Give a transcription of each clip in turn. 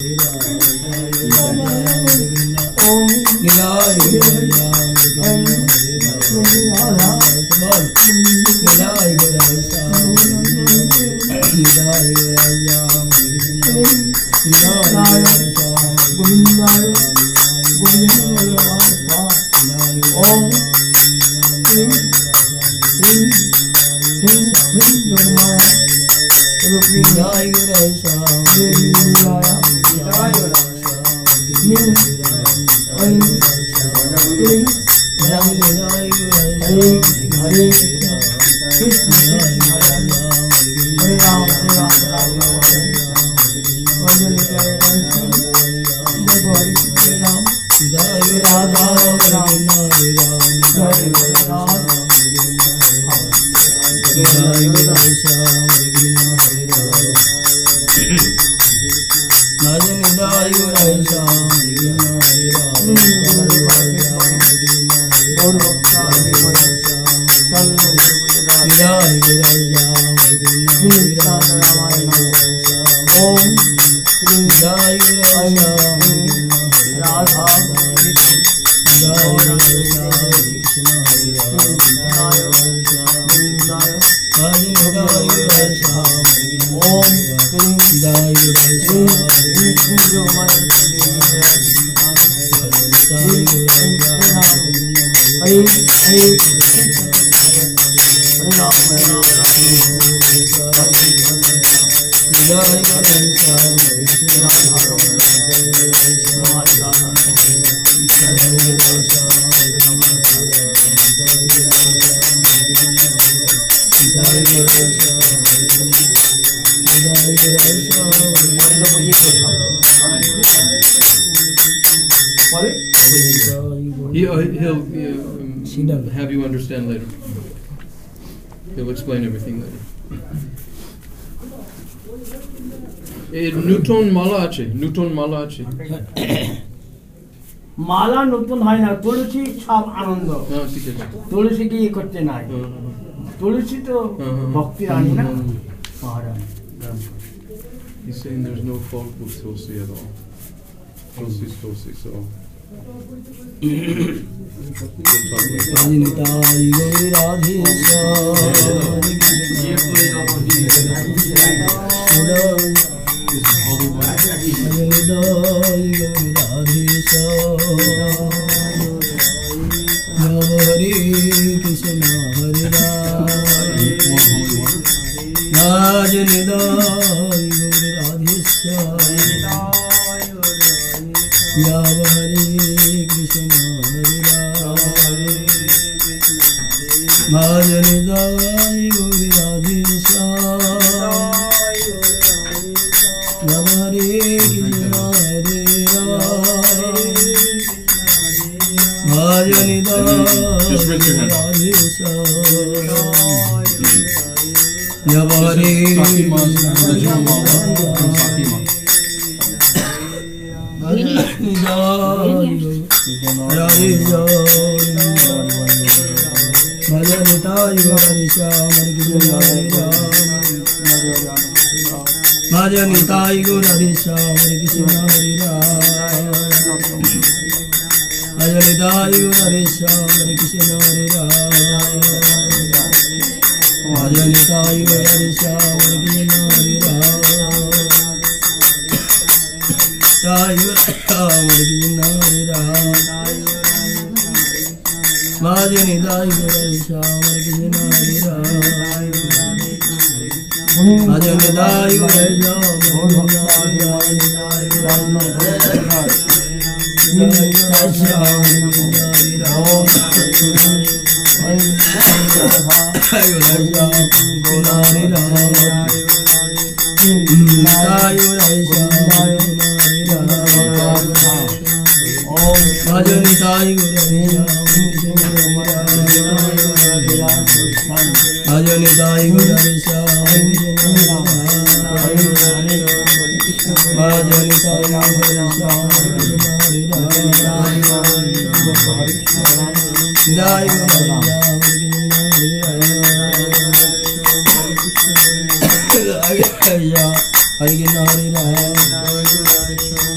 He'll have you understand later. He'll explain everything later. Newton mala ache. মালা নতুন হয় না, তুলসী সব আনন্দ। তুলসী কি করতে নাই, তুলসী তো ভক্তি রানী না, মহারানী। He's saying there's no fault with Tulsi at all. Tulsi's Tulsi, so. Just raise your hand. Sakiman, original mala from Sakiman.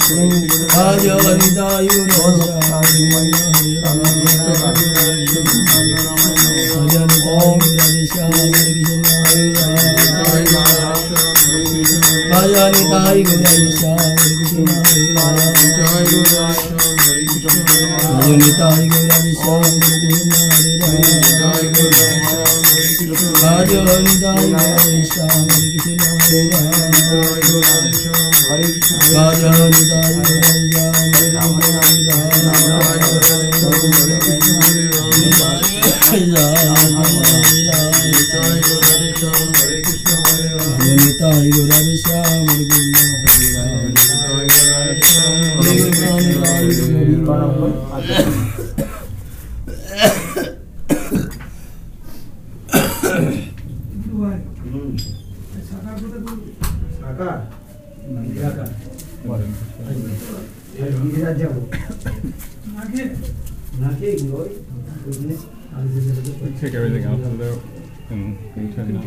Take everything out of there and turn it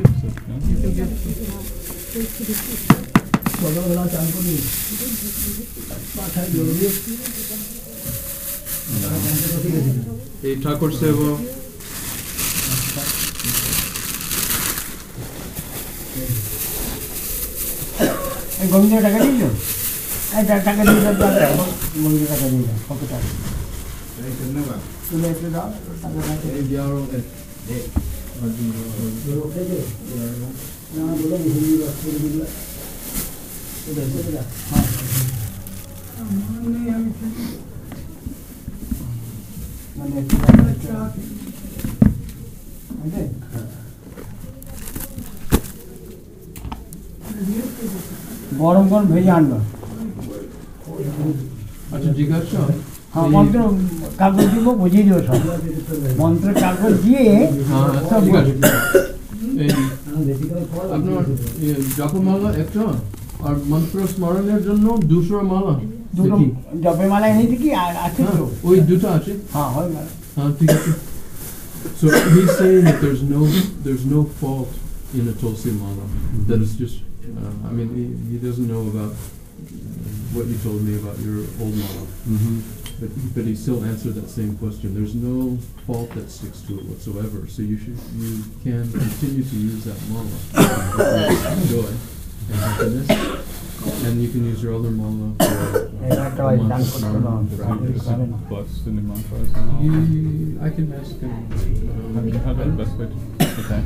off. Hey, Thakur Seva. Govinda টাকা দিল টাকা দিয়ে গোবিন্দ টাকা দিল কত টাকা তুলে একটু দাও গরম গরম ভেজে আনবা আচ্ছা জিজ্ঞাসা হ্যাঁ মন্ত্র কাগজ দিব বুঝিয়ে দিব সব মন্ত্র কাগজ দিয়ে সব আপনার জপমালা একটা আর মন্ত্র স্মরণের জন্য 200 মালা দুটো জপের মালা এনেছি কি আর আছে তো ওই দুটো আছে হ্যাঁ হয় না হ্যাঁ ঠিক আছে So he's saying that there's no fault in a Tulsi mala. That is just I mean he doesn't know about what you told me about your old mala. But he still answered that same question. There's no fault that sticks to it whatsoever. So you can continue to use that mala for joy and happiness. And you can use your other mala for practice. I can ask him. How the best way to okay.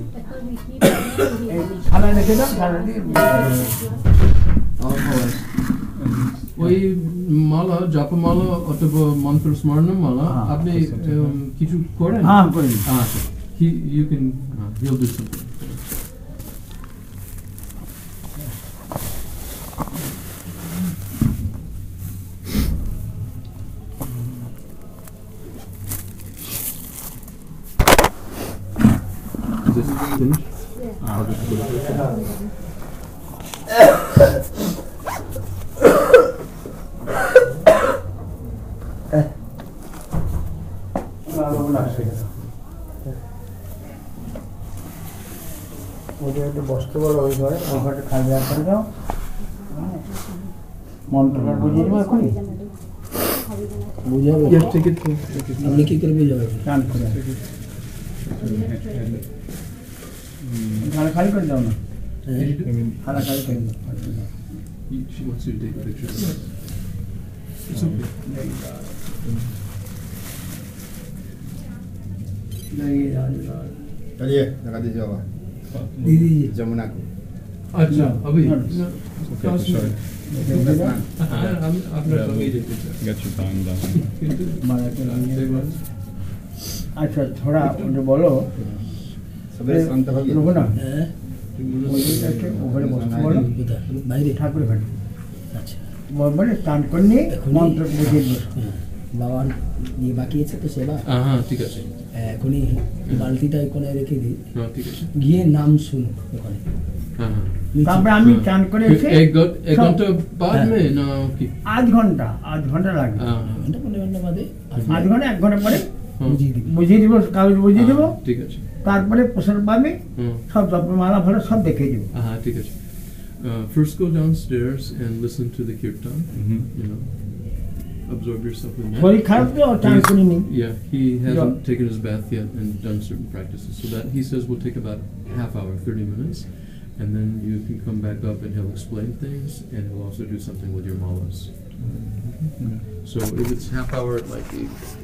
ওই মালা জপমালা অথবা মন্ত্র স্মরণ মালা আপনি কিছু করেন হ্যাঁ করি আচ্ছা you can he'll do something. Is this finished? I'll just put it বসতে বলো ওই ঘরে ওই ঘরে খাওয়া করে দাও মন্ত্রটা বুঝিয়ে দেবো এখন বুঝাবো আপনি কি করে বুঝাবেন গান করে খালি করে দাও না খালা খালি করে দাও She wants you to take pictures. It's okay. चलिए लगा दीजिए बाबा दीदी जमुना को अच्छा अभी Get your time done. अच्छा थोड़ा मुझे बोलो सबे शांत हो गया रुको ना ওখানে বসতে বলো বাইরে ঠাকুর ঘাটে আচ্ছা বলে স্নান করলে মন্ত্র বুঝিয়ে দিল বাবার দিয়ে বাকি আছে তো সেবা হ্যাঁ ঠিক আছে এখনই বালতিটা ওখানে রেখে দিই হ্যাঁ ঠিক আছে গিয়ে নাম শুনো ওখানে হ্যাঁ তারপরে আমি চান করে এসে এক ঘন্টা বাদ মে না কি আধ ঘন্টা লাগে ঘন্টা পনেরো ঘন্টা বাদে আধ ঘন্টা এক ঘন্টা পরে বুঝিয়ে দিবি বুঝিয়ে দিব কাগজ বুঝিয়ে দেবো ঠিক আছে তারপরে প্রসাদ পাবে সব জপমালা ফলে সব দেখে দেবো হ্যাঁ ঠিক আছে First go downstairs and listen to the kirtan, Mm-hmm. you know, absorb yourself in that. শরীর খারাপ তো চান He's- করিনি Yeah, he hasn't taken his bath yet and done certain practices. So that, he says, will take about half hour, 30 minutes. And then you can come back up and he'll explain things, and he'll also do something with your malas. So if it's half hour, like